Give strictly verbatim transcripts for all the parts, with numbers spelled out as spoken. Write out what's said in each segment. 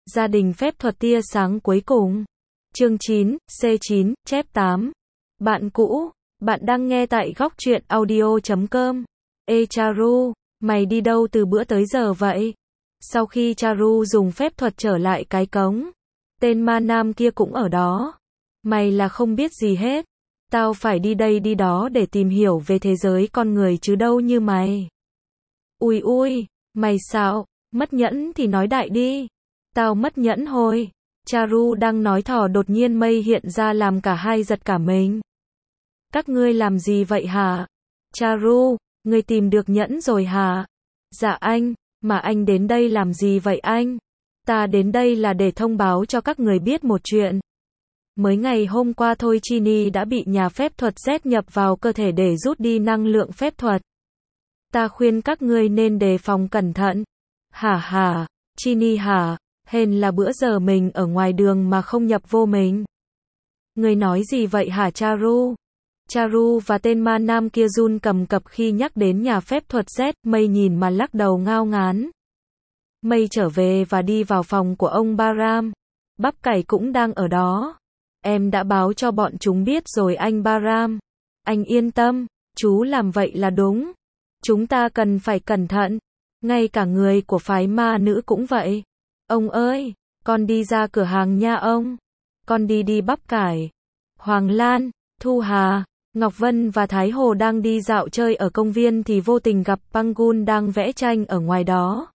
Gia đình phép thuật tia sáng cuối cùng. Chương chín, C chín, chép tám. Bạn cũ, bạn đang nghe tại góc truyện audio chấm com. Ê Charu, mày đi đâu từ bữa tới giờ vậy? Sau khi Charu dùng phép thuật trở lại cái cống, tên ma nam kia cũng ở đó. Mày là không biết gì hết. Tao phải đi đây đi đó để tìm hiểu về thế giới con người chứ đâu như mày. Ui ui, mày sao? Mất nhẫn thì nói đại đi. Tao mất nhẫn hồi. Charu đang nói thò đột nhiên mây hiện ra làm cả hai giật cả mình. Các ngươi làm gì vậy hả? Charu, ngươi tìm được nhẫn rồi hả? Dạ anh, mà anh đến đây làm gì vậy anh? Ta đến đây là để thông báo cho các người biết một chuyện. Mới ngày hôm qua thôi Chini đã bị nhà phép thuật Z nhập vào cơ thể để rút đi năng lượng phép thuật. Ta khuyên các ngươi nên đề phòng cẩn thận. Hả hả, Chini hả? Hèn là bữa giờ mình ở ngoài đường mà không nhập vô mình. Ngươi nói gì vậy hả Charu? Charu và tên ma nam kia run cầm cập khi nhắc đến nhà phép thuật Z, mây nhìn mà lắc đầu ngao ngán. Mây trở về và đi vào phòng của ông Baram. Bắp cải cũng đang ở đó. Em đã báo cho bọn chúng biết rồi anh Baram. Anh yên tâm, chú làm vậy là đúng. Chúng ta cần phải cẩn thận. Ngay cả người của phái ma nữ cũng vậy. Ông ơi, con đi ra cửa hàng nha ông. Con đi đi bắp cải. Hoàng Lan, Thu Hà, Ngọc Vân và Thái Hồ đang đi dạo chơi ở công viên thì vô tình gặp Pangun đang vẽ tranh ở ngoài đó.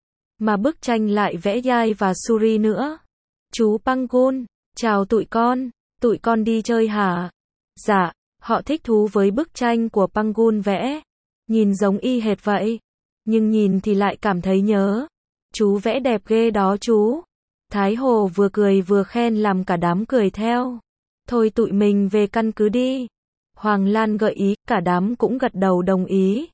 Mà bức tranh lại vẽ Yai và Suri nữa. Chú Pangun, chào tụi con, tụi con đi chơi hả? Dạ, họ thích thú với bức tranh của Pangun vẽ. Nhìn giống y hệt vậy. Nhưng nhìn thì lại cảm thấy nhớ. Chú vẽ đẹp ghê đó chú. Thái Hồ vừa cười vừa khen làm cả đám cười theo. Thôi tụi mình về căn cứ đi. Hoàng Lan gợi ý, cả đám cũng gật đầu đồng ý.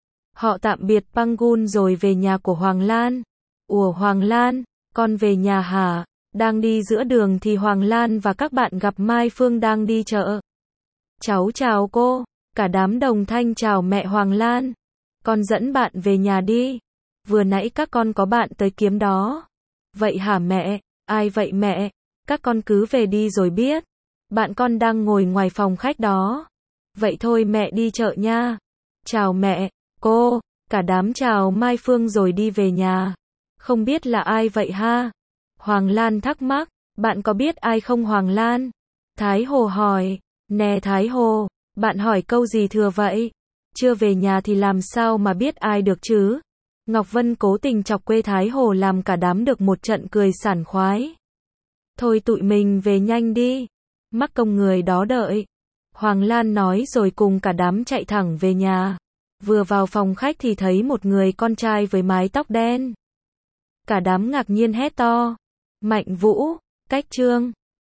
Họ tạm biệt Pangun rồi về nhà của Hoàng Lan. Ủa Hoàng Lan, con về nhà hả? Đang đi giữa đường thì Hoàng Lan và các bạn gặp Mai Phương đang đi chợ. Cháu chào cô, cả đám đồng thanh chào mẹ Hoàng Lan. Con dẫn bạn về nhà đi. Vừa nãy các con có bạn tới kiếm đó. Vậy hả mẹ? Ai vậy mẹ? Các con cứ về đi rồi biết. Bạn con đang ngồi ngoài phòng khách đó. Vậy thôi mẹ đi chợ nha. Chào mẹ, cô, cả đám chào Mai Phương rồi đi về nhà. Không biết là ai vậy ha? Hoàng Lan thắc mắc, bạn có biết ai không Hoàng Lan? Thái Hồ hỏi, nè Thái Hồ, bạn hỏi câu gì thừa vậy? Chưa về nhà thì làm sao mà biết ai được chứ? Ngọc Vân cố tình chọc quê Thái Hồ làm cả đám được một trận cười sảng khoái. Thôi tụi mình về nhanh đi. Mắc công người đó đợi. Hoàng Lan nói rồi cùng cả đám chạy thẳng về nhà. Vừa vào phòng khách thì thấy một người con trai với mái tóc đen. Cả đám ngạc nhiên hét to. Mạnh Vũ, Cách Trương.